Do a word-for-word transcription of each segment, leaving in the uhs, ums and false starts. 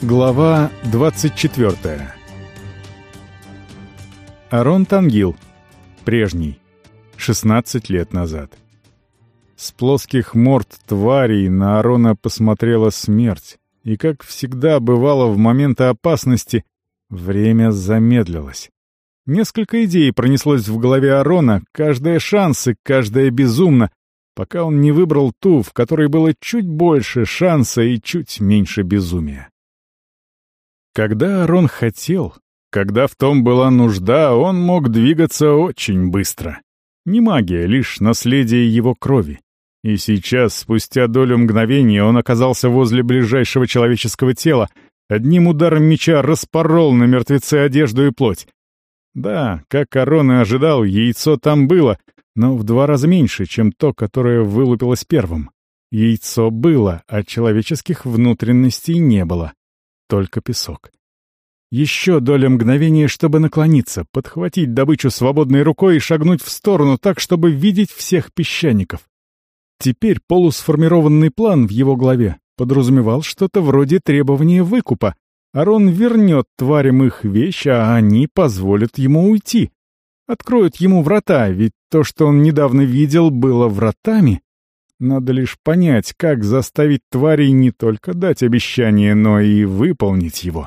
Глава двадцать четвёртая. Арон Тангил. Прежний. шестнадцать лет назад. С плоских морд тварей на Арона посмотрела смерть, и, как всегда бывало в моменты опасности, время замедлилось. Несколько идей пронеслось в голове Арона, каждая шансы, каждая безумно, пока он не выбрал ту, в которой было чуть больше шанса и чуть меньше безумия. Когда Арон хотел, когда в том была нужда, он мог двигаться очень быстро. Не магия, лишь наследие его крови. И сейчас, спустя долю мгновения, он оказался возле ближайшего человеческого тела, одним ударом меча распорол на мертвеце одежду и плоть. Да, как Арон и ожидал, яйцо там было, но в два раза меньше, чем то, которое вылупилось первым. Яйцо было, а человеческих внутренностей не было. Только песок. Еще доля мгновения, чтобы наклониться, подхватить добычу свободной рукой и шагнуть в сторону так, чтобы видеть всех песчаников. Теперь полусформированный план в его голове подразумевал что-то вроде требования выкупа. Арон вернет тварям их вещи, а они позволят ему уйти. Откроют ему врата, ведь то, что он недавно видел, было вратами. Надо лишь понять, как заставить тварей не только дать обещание, но и выполнить его.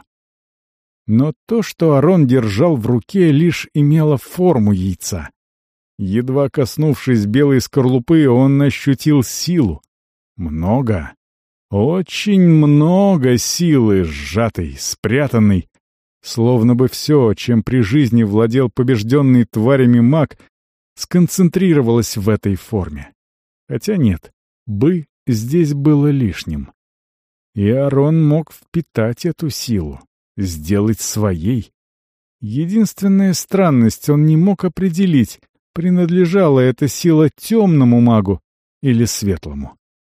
Но то, что Арон держал в руке, лишь имело форму яйца. Едва коснувшись белой скорлупы, он ощутил силу. Много, очень много силы, сжатой, спрятанной. Словно бы все, чем при жизни владел побежденный тварями маг, сконцентрировалось в этой форме. Хотя нет, «бы» здесь было лишним. И Арон мог впитать эту силу, сделать своей. Единственная странность, он не мог определить, принадлежала эта сила темному магу или светлому.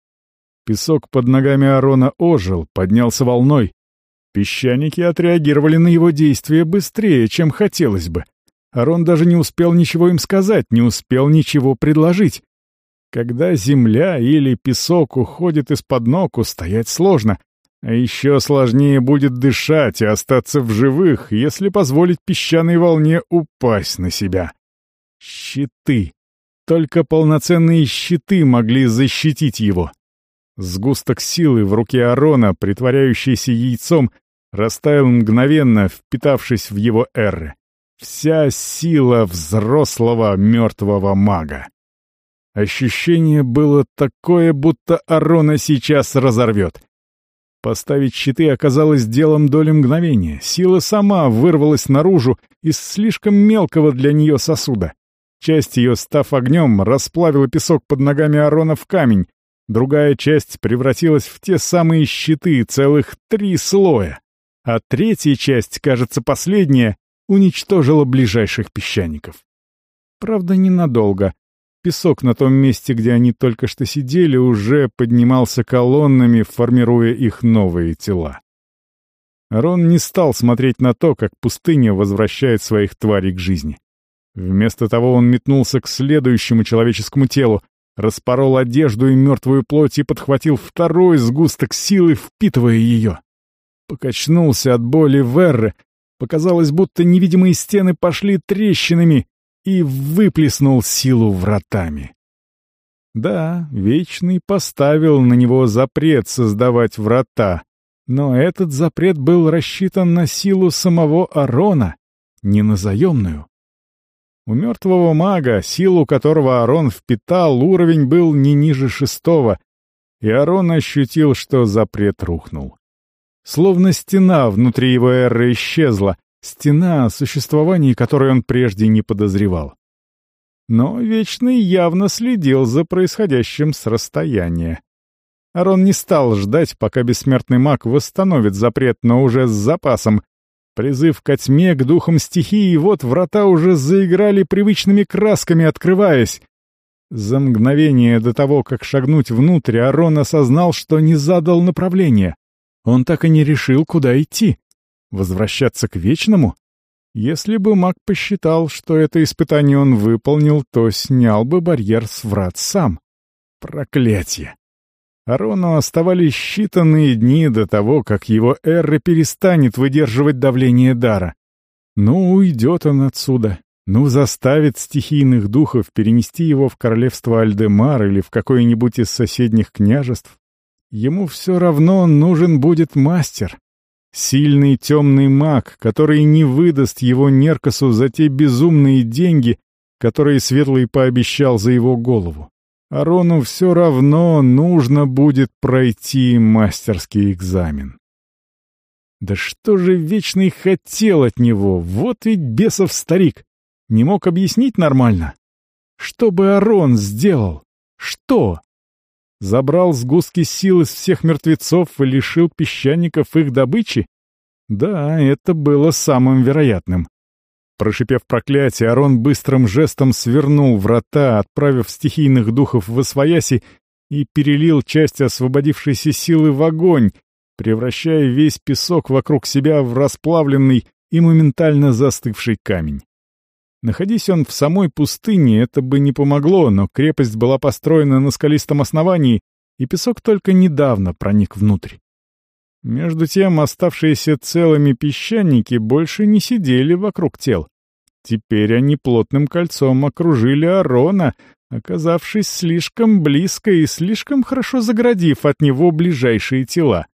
Песок под ногами Арона ожил, поднялся волной. Песчаники отреагировали на его действия быстрее, чем хотелось бы. Арон даже не успел ничего им сказать, не успел ничего предложить. Когда земля или песок уходит из-под ног, устоять сложно. А еще сложнее будет дышать и остаться в живых, если позволить песчаной волне упасть на себя. Щиты. Только полноценные щиты могли защитить его. Сгусток силы в руке Арона, притворяющийся яйцом, растаял мгновенно, впитавшись в его эрры. Вся сила взрослого мертвого мага. Ощущение было такое, будто Арона сейчас разорвет. Поставить щиты оказалось делом доли мгновения. Сила сама вырвалась наружу из слишком мелкого для нее сосуда. Часть ее, став огнем, расплавила песок под ногами Арона в камень. Другая часть превратилась в те самые щиты, целых три слоя. А третья часть, кажется, последняя, уничтожила ближайших песчаников. Правда, ненадолго. Песок на том месте, где они только что сидели, уже поднимался колоннами, формируя их новые тела. Арон не стал смотреть на то, как пустыня возвращает своих тварей к жизни. Вместо того он метнулся к следующему человеческому телу, распорол одежду и мертвую плоть и подхватил второй сгусток силы, впитывая ее. Покачнулся от боли Верры, показалось, будто невидимые стены пошли трещинами, и выплеснул силу вратами. Да, Вечный поставил на него запрет создавать врата, но этот запрет был рассчитан на силу самого Арона, не на заемную. У мертвого мага, силу которого Арон впитал, уровень был не ниже шестого, и Арон ощутил, что запрет рухнул. Словно стена внутри его эры исчезла, стена, о существовании которой он прежде не подозревал. Но Вечный явно следил за происходящим с расстояния. Арон не стал ждать, пока бессмертный маг восстановит запрет, но уже с запасом. Призыв ко тьме, к духам стихии, и вот врата уже заиграли привычными красками, открываясь. За мгновение до того, как шагнуть внутрь, Арон осознал, что не задал направления. Он так и не решил, куда идти. Возвращаться к Вечному? Если бы маг посчитал, что это испытание он выполнил, то снял бы барьер с врат сам. Проклятье! Арону оставались считанные дни до того, как его Эрра перестанет выдерживать давление дара. Ну, уйдет он отсюда. Ну, заставит стихийных духов перенести его в королевство Альдемар или в какое-нибудь из соседних княжеств. Ему все равно нужен будет мастер. Сильный темный маг, который не выдаст его Неркасу за те безумные деньги, которые Светлый пообещал за его голову. Арону все равно нужно будет пройти мастерский экзамен. Да что же Вечный хотел от него? Вот ведь бесов старик. Не мог объяснить нормально? Что бы Арон сделал? Что? Забрал сгустки сил из всех мертвецов и лишил песчаников их добычи? Да, это было самым вероятным. Прошипев проклятие, Арон быстрым жестом свернул врата, отправив стихийных духов в освояси, и перелил часть освободившейся силы в огонь, превращая весь песок вокруг себя в расплавленный и моментально застывший камень. Находись он в самой пустыне, это бы не помогло, но крепость была построена на скалистом основании, и песок только недавно проник внутрь. Между тем, оставшиеся целыми песчаники больше не сидели вокруг тел. Теперь они плотным кольцом окружили Арона, оказавшись слишком близко и слишком хорошо заградив от него ближайшие тела.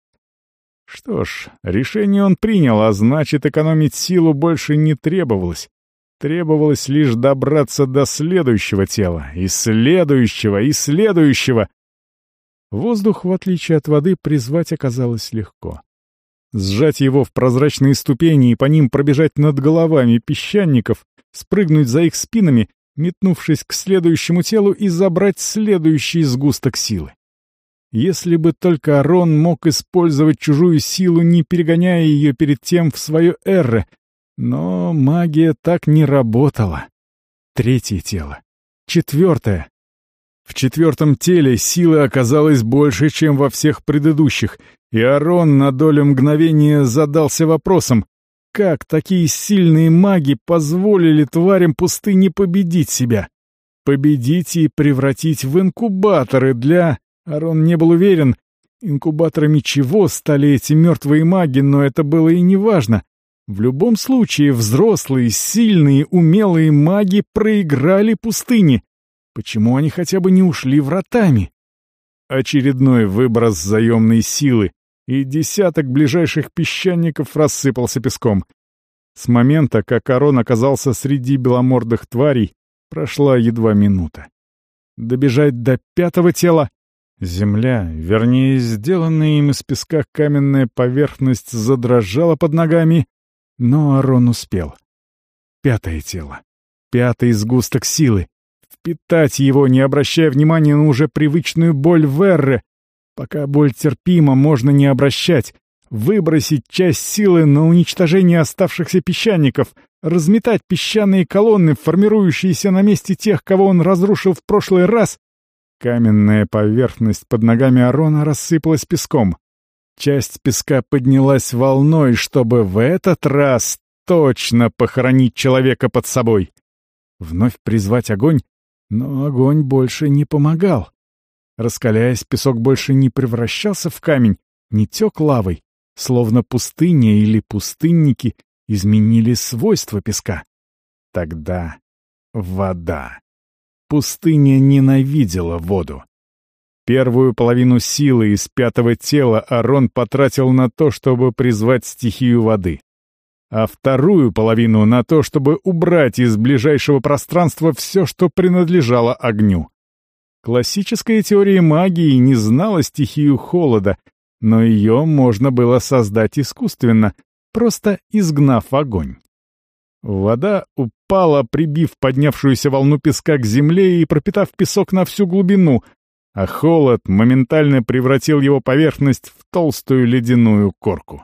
Что ж, решение он принял, а значит, экономить силу больше не требовалось. Требовалось лишь добраться до следующего тела, и следующего, и следующего. Воздух, в отличие от воды, призвать оказалось легко. Сжать его в прозрачные ступени и по ним пробежать над головами песчаников, спрыгнуть за их спинами, метнувшись к следующему телу и забрать следующий сгусток силы. Если бы только Арон мог использовать чужую силу, не перегоняя ее перед тем в свое эрре, но магия так не работала. Третье тело. Четвертое. В четвертом теле силы оказалось больше, чем во всех предыдущих, и Арон на долю мгновения задался вопросом, как такие сильные маги позволили тварям пустыни победить себя? Победить и превратить в инкубаторы для... Арон не был уверен, инкубаторами чего стали эти мертвые маги, но это было и не важно. В любом случае, взрослые, сильные, умелые маги проиграли пустыне. Почему они хотя бы не ушли вратами? Очередной выброс заемной силы, и десяток ближайших песчаников рассыпался песком. С момента, как Арон оказался среди беломордых тварей, прошла едва минута. Добежать до пятого тела... Земля, вернее, сделанная им из песка каменная поверхность, задрожала под ногами, но Арон успел. Пятое тело. Пятый сгусток силы. Впитать его, не обращая внимания на уже привычную боль в эрре. Пока боль терпима, можно не обращать. Выбросить часть силы на уничтожение оставшихся песчаников, разметать песчаные колонны, формирующиеся на месте тех, кого он разрушил в прошлый раз. Каменная поверхность под ногами Арона рассыпалась песком. Часть песка поднялась волной, чтобы в этот раз точно похоронить человека под собой. Вновь призвать огонь, но огонь больше не помогал. Раскаляясь, песок больше не превращался в камень, не тек лавой, словно пустыня или пустынники изменили свойства песка. Тогда вода. Пустыня ненавидела воду. Первую половину силы из пятого тела Арон потратил на то, чтобы призвать стихию воды, а вторую половину на то, чтобы убрать из ближайшего пространства все, что принадлежало огню. Классическая теория магии не знала стихию холода, но ее можно было создать искусственно, просто изгнав огонь. Вода упала, прибив поднявшуюся волну песка к земле и пропитав песок на всю глубину, а холод моментально превратил его поверхность в толстую ледяную корку.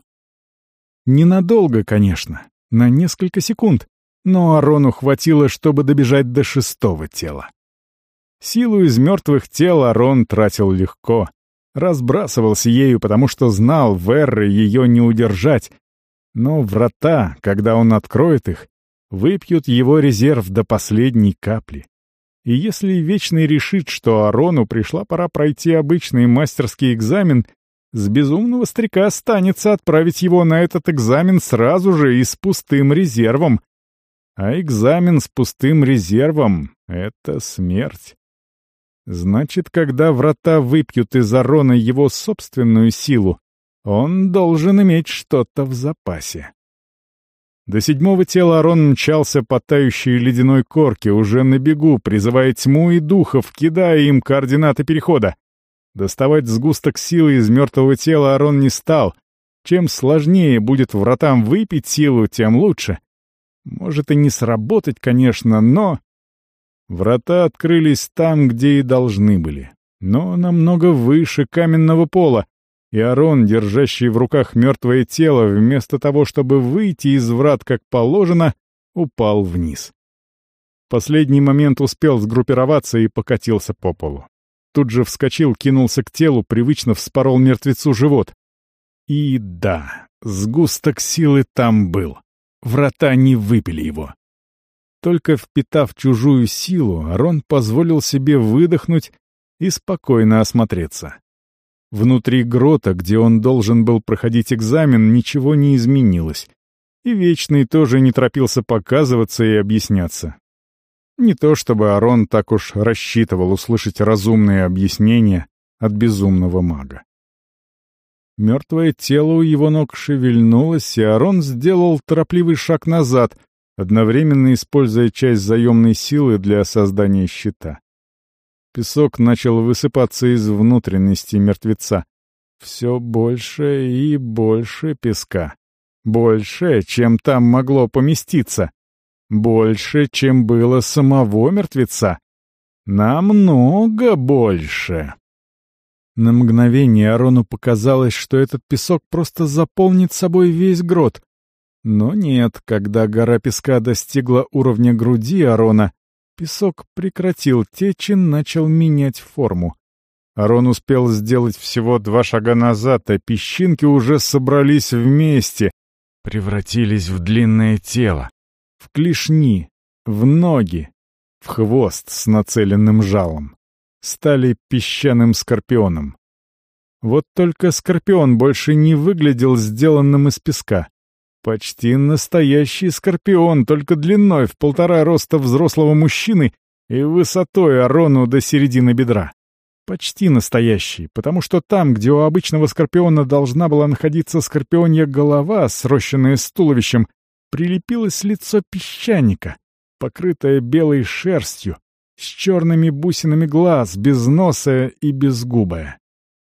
Ненадолго, конечно, на несколько секунд, но Арону хватило, чтобы добежать до шестого тела. Силу из мертвых тел Арон тратил легко, разбрасывался ею, потому что знал, в эрре ее не удержать, но врата, когда он откроет их, выпьют его резерв до последней капли. И если Вечный решит, что Арону пришла пора пройти обычный мастерский экзамен, с безумного старика останется отправить его на этот экзамен сразу же и с пустым резервом. А экзамен с пустым резервом — это смерть. Значит, когда врата выпьют из Арона его собственную силу, он должен иметь что-то в запасе. До седьмого тела Арон мчался по тающей ледяной корке, уже на бегу, призывая тьму и духов, кидая им координаты перехода. Доставать сгусток силы из мертвого тела Арон не стал. Чем сложнее будет вратам выпить силу, тем лучше. Может и не сработать, конечно, но... Врата открылись там, где и должны были, но намного выше каменного пола, и Арон, держащий в руках мертвое тело, вместо того, чтобы выйти из врат как положено, упал вниз. В последний момент успел сгруппироваться и покатился по полу. Тут же вскочил, кинулся к телу, привычно вспорол мертвецу живот. И да, сгусток силы там был. Врата не выпили его. Только впитав чужую силу, Арон позволил себе выдохнуть и спокойно осмотреться. Внутри грота, где он должен был проходить экзамен, ничего не изменилось. И Вечный тоже не торопился показываться и объясняться. Не то чтобы Арон так уж рассчитывал услышать разумные объяснения от безумного мага. Мертвое тело у его ног шевельнулось, и Арон сделал торопливый шаг назад, одновременно используя часть заемной силы для создания щита. Песок начал высыпаться из внутренности мертвеца. Все больше и больше песка. Больше, чем там могло поместиться. Больше, чем было самого мертвеца. Намного больше. На мгновение Арону показалось, что этот песок просто заполнит собой весь грот. Но нет, когда гора песка достигла уровня груди Арона, песок прекратил течь и начал менять форму. Арон успел сделать всего два шага назад, а песчинки уже собрались вместе, превратились в длинное тело, в клешни, в ноги, в хвост с нацеленным жалом. Стали песчаным скорпионом. Вот только скорпион больше не выглядел сделанным из песка. Почти настоящий скорпион, только длиной в полтора роста взрослого мужчины и высотой Арону до середины бедра. Почти настоящий, потому что там, где у обычного скорпиона должна была находиться скорпионья голова, срощенная с туловищем, прилепилось лицо песчаника, покрытое белой шерстью, с черными бусинами глаз, безносая и безгубая.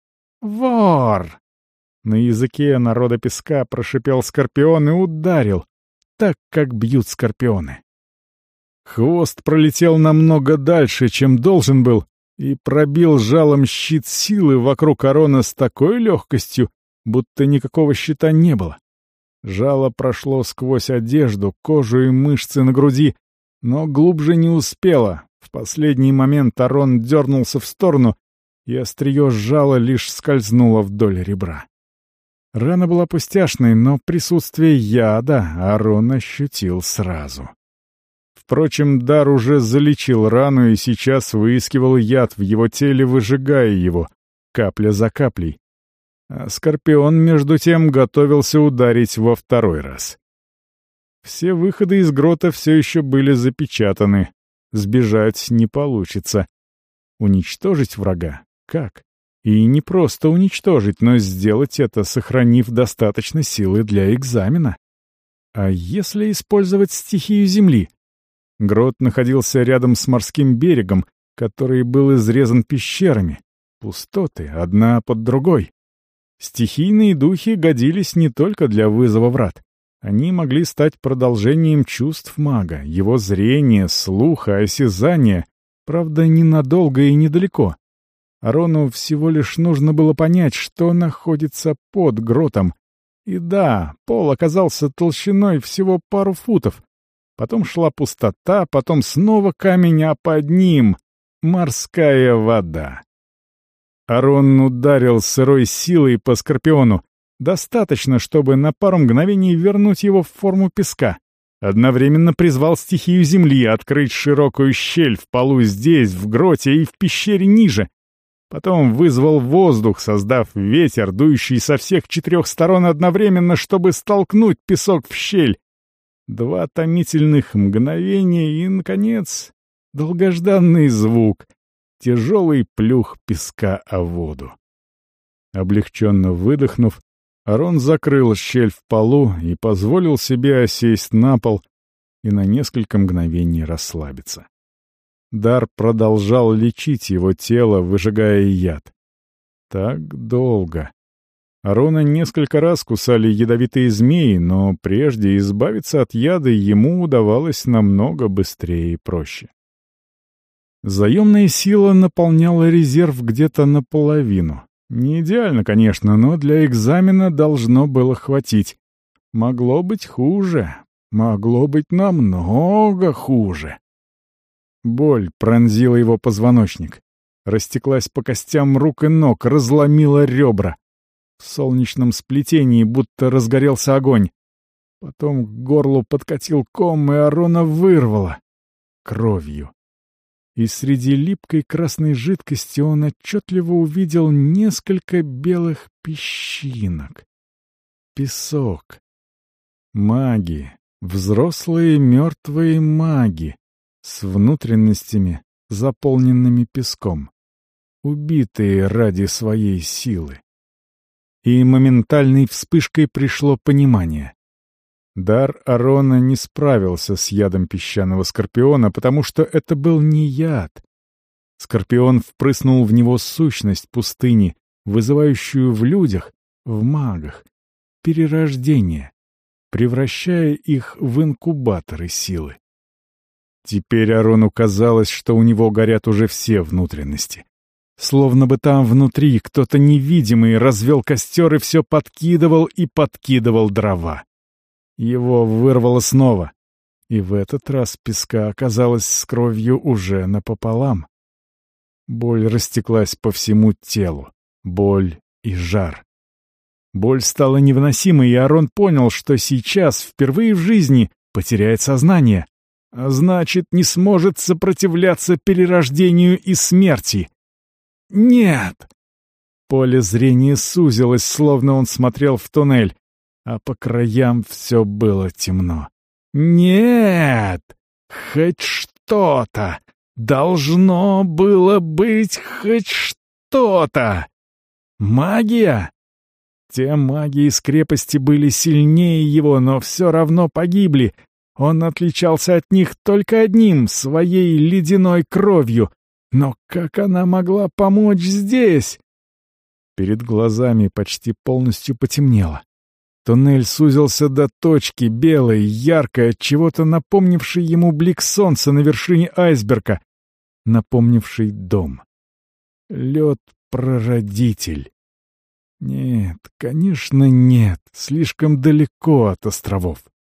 «Вор!» На языке народа песка прошипел скорпион и ударил, так, как бьют скорпионы. Хвост пролетел намного дальше, чем должен был, и пробил жалом щит силы вокруг Арона с такой легкостью, будто никакого щита не было. Жало прошло сквозь одежду, кожу и мышцы на груди, но глубже не успело. В последний момент Арон дернулся в сторону, и острие жала лишь скользнуло вдоль ребра. Рана была пустяшной, но присутствие яда Арон ощутил сразу. Впрочем, дар уже залечил рану и сейчас выискивал яд в его теле, выжигая его, капля за каплей. А скорпион, между тем, готовился ударить во второй раз. Все выходы из грота все еще были запечатаны. Сбежать не получится. Уничтожить врага? Как? И не просто уничтожить, но сделать это, сохранив достаточно силы для экзамена. А если использовать стихию земли? Грот находился рядом с морским берегом, который был изрезан пещерами. Пустоты, одна под другой. Стихийные духи годились не только для вызова врат. Они могли стать продолжением чувств мага, его зрения, слуха, осязания, правда, ненадолго и недалеко. Арону всего лишь нужно было понять, что находится под гротом. И да, пол оказался толщиной всего пару футов. Потом шла пустота, потом снова камень, а под ним — морская вода. Арон ударил сырой силой по скорпиону. Достаточно, чтобы на пару мгновений вернуть его в форму песка. Одновременно призвал стихию земли открыть широкую щель в полу здесь, в гроте и в пещере ниже. Потом вызвал воздух, создав ветер, дующий со всех четырех сторон одновременно, чтобы столкнуть песок в щель. Два томительных мгновения и, наконец, долгожданный звук — тяжелый плюх песка о воду. Облегченно выдохнув, Арон закрыл щель в полу и позволил себе осесть на пол и на несколько мгновений расслабиться. Дар продолжал лечить его тело, выжигая яд. Так долго. Арона несколько раз кусали ядовитые змеи, но прежде избавиться от яда ему удавалось намного быстрее и проще. Заемная сила наполняла резерв где-то наполовину. Не идеально, конечно, но для экзамена должно было хватить. Могло быть хуже. Могло быть намного хуже. Боль пронзила его позвоночник. Растеклась по костям рук и ног, разломила ребра. В солнечном сплетении будто разгорелся огонь. Потом к горлу подкатил ком, и Арона вырвало. Кровью. И среди липкой красной жидкости он отчетливо увидел несколько белых песчинок. Песок. Маги. Взрослые мертвые маги. С внутренностями, заполненными песком. Убитые ради своей силы. И моментальной вспышкой пришло понимание. Дар Арона не справился с ядом песчаного скорпиона, потому что это был не яд. Скорпион впрыснул в него сущность пустыни, вызывающую в людях, в магах, перерождение, превращая их в инкубаторы силы. Теперь Арону казалось, что у него горят уже все внутренности. Словно бы там внутри кто-то невидимый развел костер и все подкидывал и подкидывал дрова. Его вырвало снова, и в этот раз песка оказалось с кровью уже напополам. Боль растеклась по всему телу, боль и жар. Боль стала невыносимой, и Арон понял, что сейчас, впервые в жизни, потеряет сознание, а значит, не сможет сопротивляться перерождению и смерти. Нет! Поле зрения сузилось, словно он смотрел в туннель, а по краям все было темно. Нет! Хоть что-то! Должно было быть хоть что-то! Магия? Те маги из крепости были сильнее его, но все равно погибли. Он отличался от них только одним — своей ледяной кровью. Но как она могла помочь здесь? Перед глазами почти полностью потемнело. Туннель сузился до точки, белой, яркой, от чего-то напомнившей ему блик солнца на вершине айсберга, напомнивший дом. Лед-прародитель. Нет, конечно, нет, слишком далеко от островов.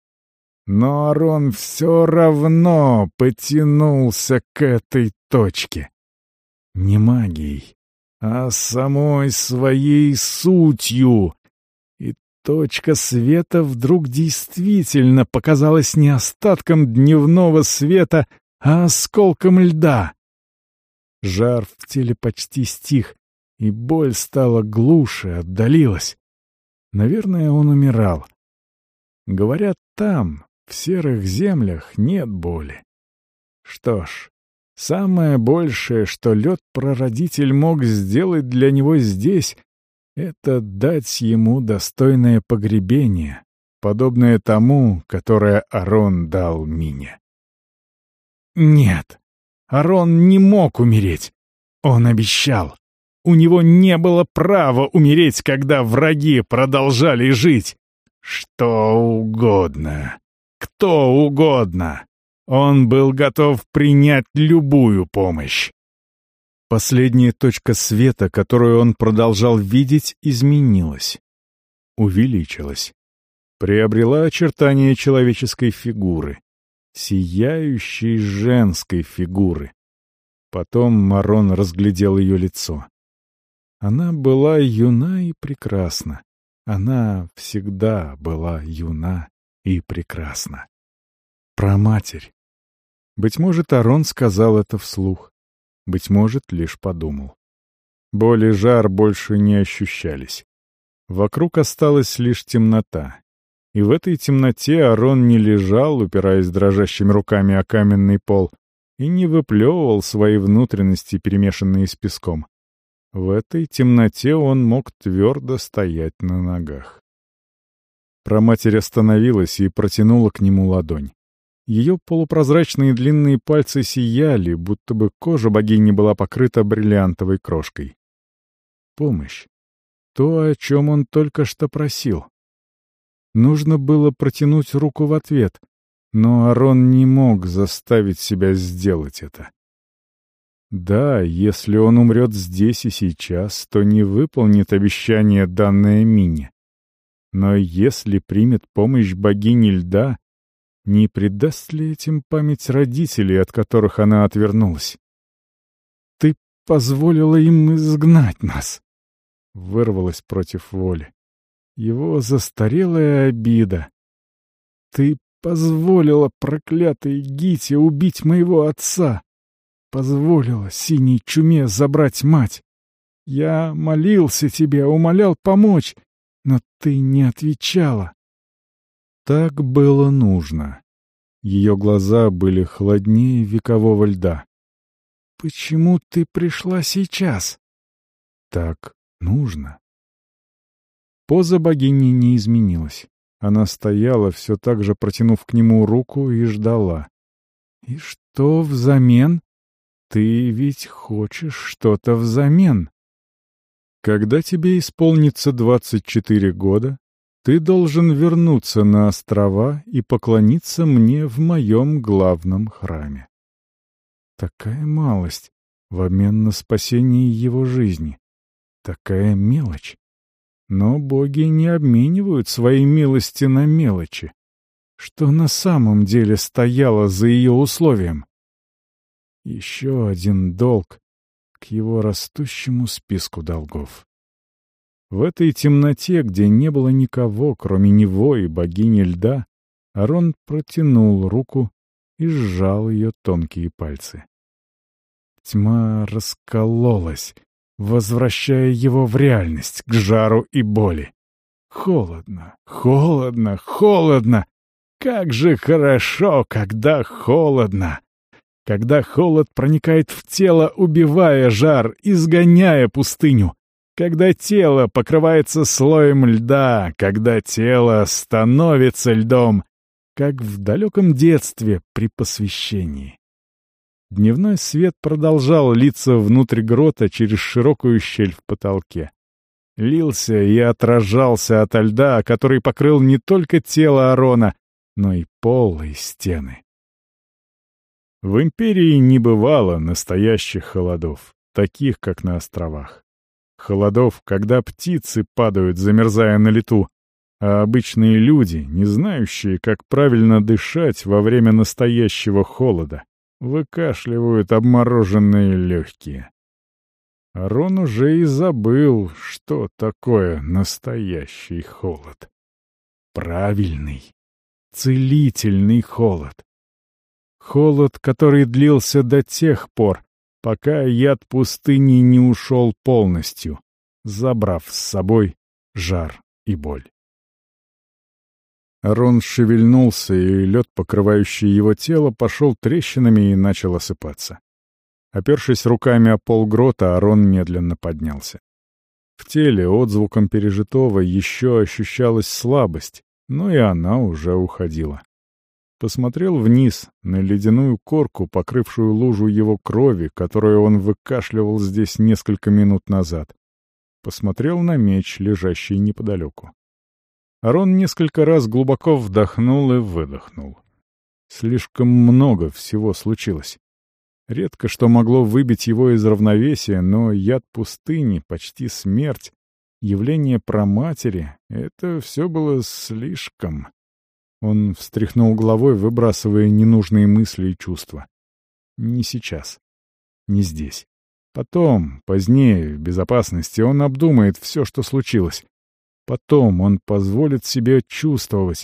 Но Арон все равно потянулся к этой точке. Не магией, а самой своей сутью. И точка света вдруг действительно показалась не остатком дневного света, а осколком льда. Жар в теле почти стих, и боль стала глуше, отдалилась. Наверное, он умирал. Говорят, там, в серых землях, нет боли. Что ж, самое большее, что лед-прародитель мог сделать для него здесь, это дать ему достойное погребение, подобное тому, которое Арон дал Мине. Нет, Арон не мог умереть. Он обещал. У него не было права умереть, когда враги продолжали жить. Что угодно. Кто угодно. Он был готов принять любую помощь. Последняя точка света, которую он продолжал видеть, изменилась. Увеличилась. Приобрела очертания человеческой фигуры. Сияющей женской фигуры. Потом Марон разглядел ее лицо. Она была юна и прекрасна. Она всегда была юна и прекрасна. Праматерь. Быть может, Арон сказал это вслух. Быть может, лишь подумал. Боль и жар больше не ощущались. Вокруг осталась лишь темнота. И в этой темноте Арон не лежал, упираясь дрожащими руками о каменный пол, и не выплевывал свои внутренности, перемешанные с песком. В этой темноте он мог твердо стоять на ногах. Праматерь остановилась и протянула к нему ладонь. Ее полупрозрачные длинные пальцы сияли, будто бы кожа богини была покрыта бриллиантовой крошкой. Помощь. То, о чем он только что просил. Нужно было протянуть руку в ответ, но Арон не мог заставить себя сделать это. Да, если он умрет здесь и сейчас, то не выполнит обещание, данное Мине. Но если примет помощь богини льда, не предаст ли этим память родителей, от которых она отвернулась? «Ты позволила им изгнать нас!» — вырвалась против воли. Его застарелая обида. «Ты позволила проклятой Гите убить моего отца! Позволила синей чуме забрать мать! Я молился тебе, умолял помочь, но ты не отвечала!» Так было нужно. Ее глаза были холоднее векового льда. «Почему ты пришла сейчас?» «Так нужно». Поза богини не изменилась. Она стояла, все так же протянув к нему руку, и ждала. «И что взамен? Ты ведь хочешь что-то взамен?» «Когда тебе исполнится двадцать четыре года, ты должен вернуться на острова и поклониться мне в моем главном храме». Такая малость в обмен на спасение его жизни. Такая мелочь. Но боги не обменивают свои милости на мелочи. Что на самом деле стояло за ее условием? Еще один долг к его растущему списку долгов. В этой темноте, где не было никого, кроме него и богини льда, Арон протянул руку и сжал ее тонкие пальцы. Тьма раскололась, возвращая его в реальность, к жару и боли. Холодно, холодно, холодно! Как же хорошо, когда холодно! Когда холод проникает в тело, убивая жар, изгоняя пустыню. Когда тело покрывается слоем льда, когда тело становится льдом, как в далеком детстве при посвящении. Дневной свет продолжал литься внутрь грота через широкую щель в потолке. Лился и отражался ото льда, который покрыл не только тело Арона, но и пол и стены. В Империи не бывало настоящих холодов, таких, как на островах. Холодов, когда птицы падают, замерзая на лету, а обычные люди, не знающие, как правильно дышать во время настоящего холода, выкашливают обмороженные легкие. Арон уже и забыл, что такое настоящий холод. Правильный, целительный холод. Холод, который длился до тех пор, пока яд пустыни не ушел полностью, забрав с собой жар и боль. Арон шевельнулся, и лед, покрывающий его тело, пошел трещинами и начал осыпаться. Опершись руками о пол грота, Арон медленно поднялся. В теле отзвуком пережитого еще ощущалась слабость, но и она уже уходила. Посмотрел вниз, на ледяную корку, покрывшую лужу его крови, которую он выкашливал здесь несколько минут назад. Посмотрел на меч, лежащий неподалеку. Арон несколько раз глубоко вдохнул и выдохнул. Слишком много всего случилось. Редко что могло выбить его из равновесия, но яд пустыни, почти смерть, явление праматери — это все было слишком. Он встряхнул головой, выбрасывая ненужные мысли и чувства. Не сейчас. Не здесь. Потом, позднее, в безопасности, он обдумает все, что случилось. Потом он позволит себе чувствовать,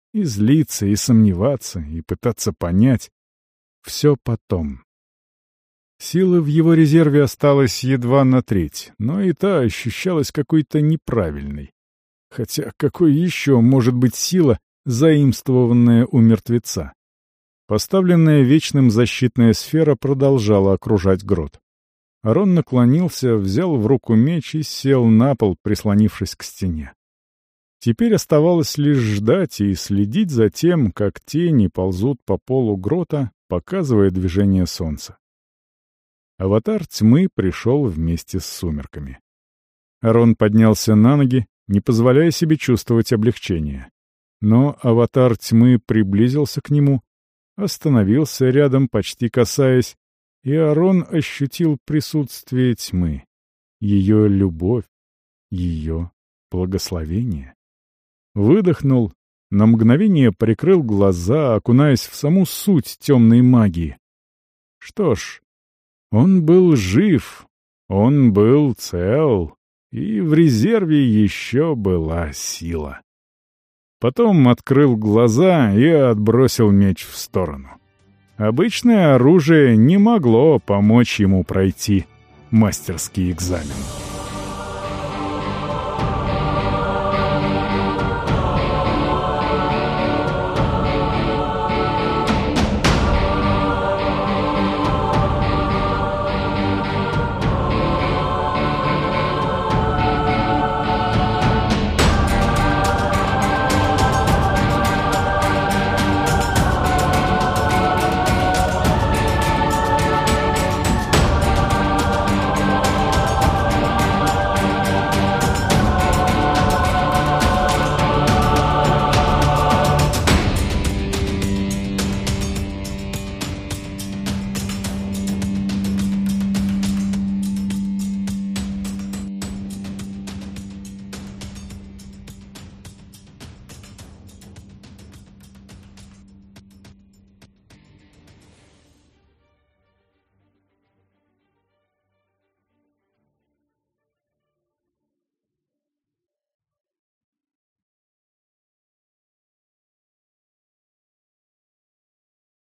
И злиться, и сомневаться, и пытаться понять. Все потом. Силы в его резерве осталось едва на треть, но и та ощущалась какой-то неправильной. Хотя какой еще может быть сила, заимствованная у мертвеца? Поставленная вечным защитная сфера продолжала окружать грот. Арон наклонился, взял в руку меч и сел на пол, прислонившись к стене. Теперь оставалось лишь ждать и следить за тем, как тени ползут по полу грота, показывая движение солнца. Аватар тьмы пришел вместе с сумерками. Арон поднялся на ноги, не позволяя себе чувствовать облегчение. Но аватар тьмы приблизился к нему, остановился рядом, почти касаясь, и Арон ощутил присутствие тьмы, ее любовь, ее благословение. Выдохнул, на мгновение прикрыл глаза, окунаясь в саму суть темной магии. Что ж, он был жив, он был цел, и в резерве еще была сила. Потом открыл глаза и отбросил меч в сторону. Обычное оружие не могло помочь ему пройти мастерский экзамен.